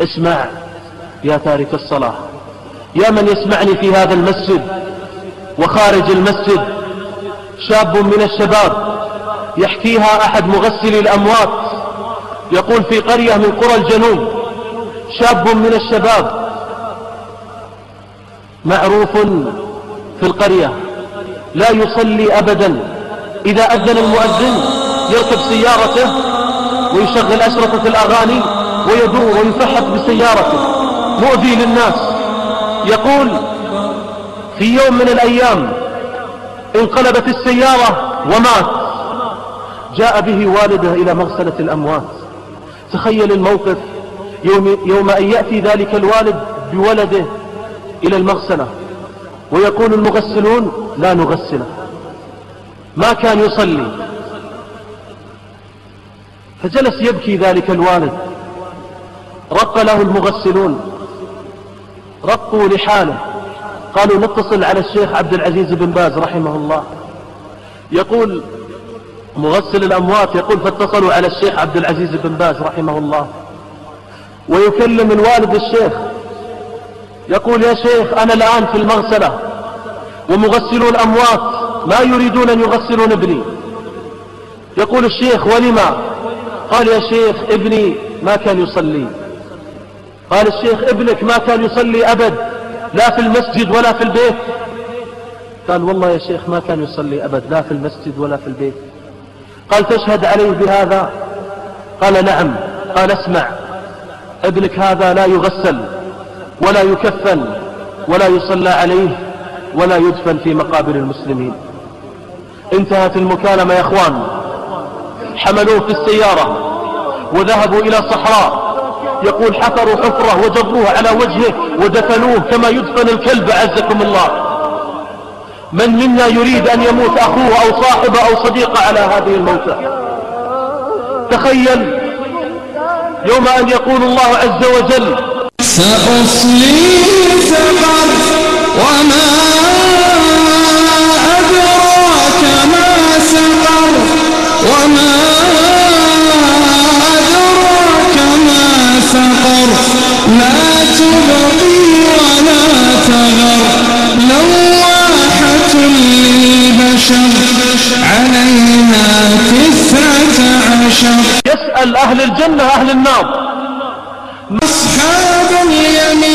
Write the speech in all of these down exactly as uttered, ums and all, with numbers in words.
اسمع يا تارك الصلاة، يا من يسمعني في هذا المسجد وخارج المسجد، شاب من الشباب يحكيها أحد مغسلي الأموات، يقول في قرية من قرى الجنوب شاب من الشباب معروف في القرية لا يصلي أبدا، إذا أذن المؤذن يركب سيارته ويشغل أشرطة الأغاني ويدور ويفحط بسيارته مؤذي للناس. يقول في يوم من الأيام انقلبت السيارة ومات، جاء به والده إلى مغسلة الأموات. تخيل الموقف يوم, يوم أن يأتي ذلك الوالد بولده إلى المغسلة ويقول المغسلون لا نغسله، ما كان يصلي. فجلس يبكي ذلك الوالد، رق له المغسلون، رقوا لحاله، قالوا نتصل على الشيخ عبد العزيز بن باز رحمه الله. يقول مغسل الأموات يقول فاتصلوا على الشيخ عبد العزيز بن باز رحمه الله، ويكلم الوالد الشيخ يقول يا شيخ أنا الآن في المغسلة ومغسلوا الأموات ما يريدون أن يغسلون ابني. يقول الشيخ ولما؟ قال يا شيخ ابني ما كان يصلي. قال الشيخ ابنك ما كان يصلي أبد، لا في المسجد ولا في البيت؟ قال والله يا شيخ ما كان يصلي أبد، لا في المسجد ولا في البيت. قال تشهد عليه بهذا؟ قال نعم. قال اسمع، ابنك هذا لا يغسل ولا يكفن ولا يصلى عليه ولا يدفن في مقابر المسلمين. انتهت المكالمة يا اخوان، حملوه في السيارة وذهبوا إلى صحراء، يقول حفروا حفرة وجروه على وجهه ودفنوه كما يدفن الكلب عزكم الله. من منا يريد أن يموت أخوه أو صاحبه أو صديقه على هذه الموتى؟ تخيل يوم أن يقول الله عز وجل سأصليه سقر وما أدراك ما سقر وما أدراك ما سقر لا تبقي ولا تذر لواحة للبشر عليها تسعة عشر. يسأل أهل الجنة أهل النار أصحاب اليمين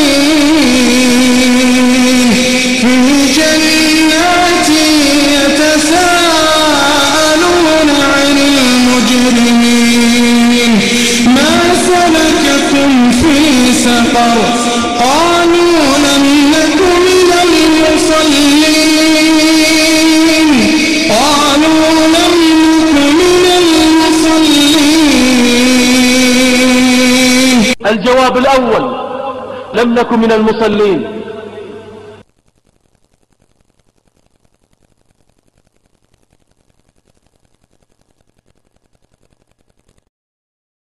في جنات يتساءلون عن المجرمين ما سلككم في سقر قالوا لم نك من المصلين قالوا لم نك من المصلين. الجواب الأول لم نكن من المصلين.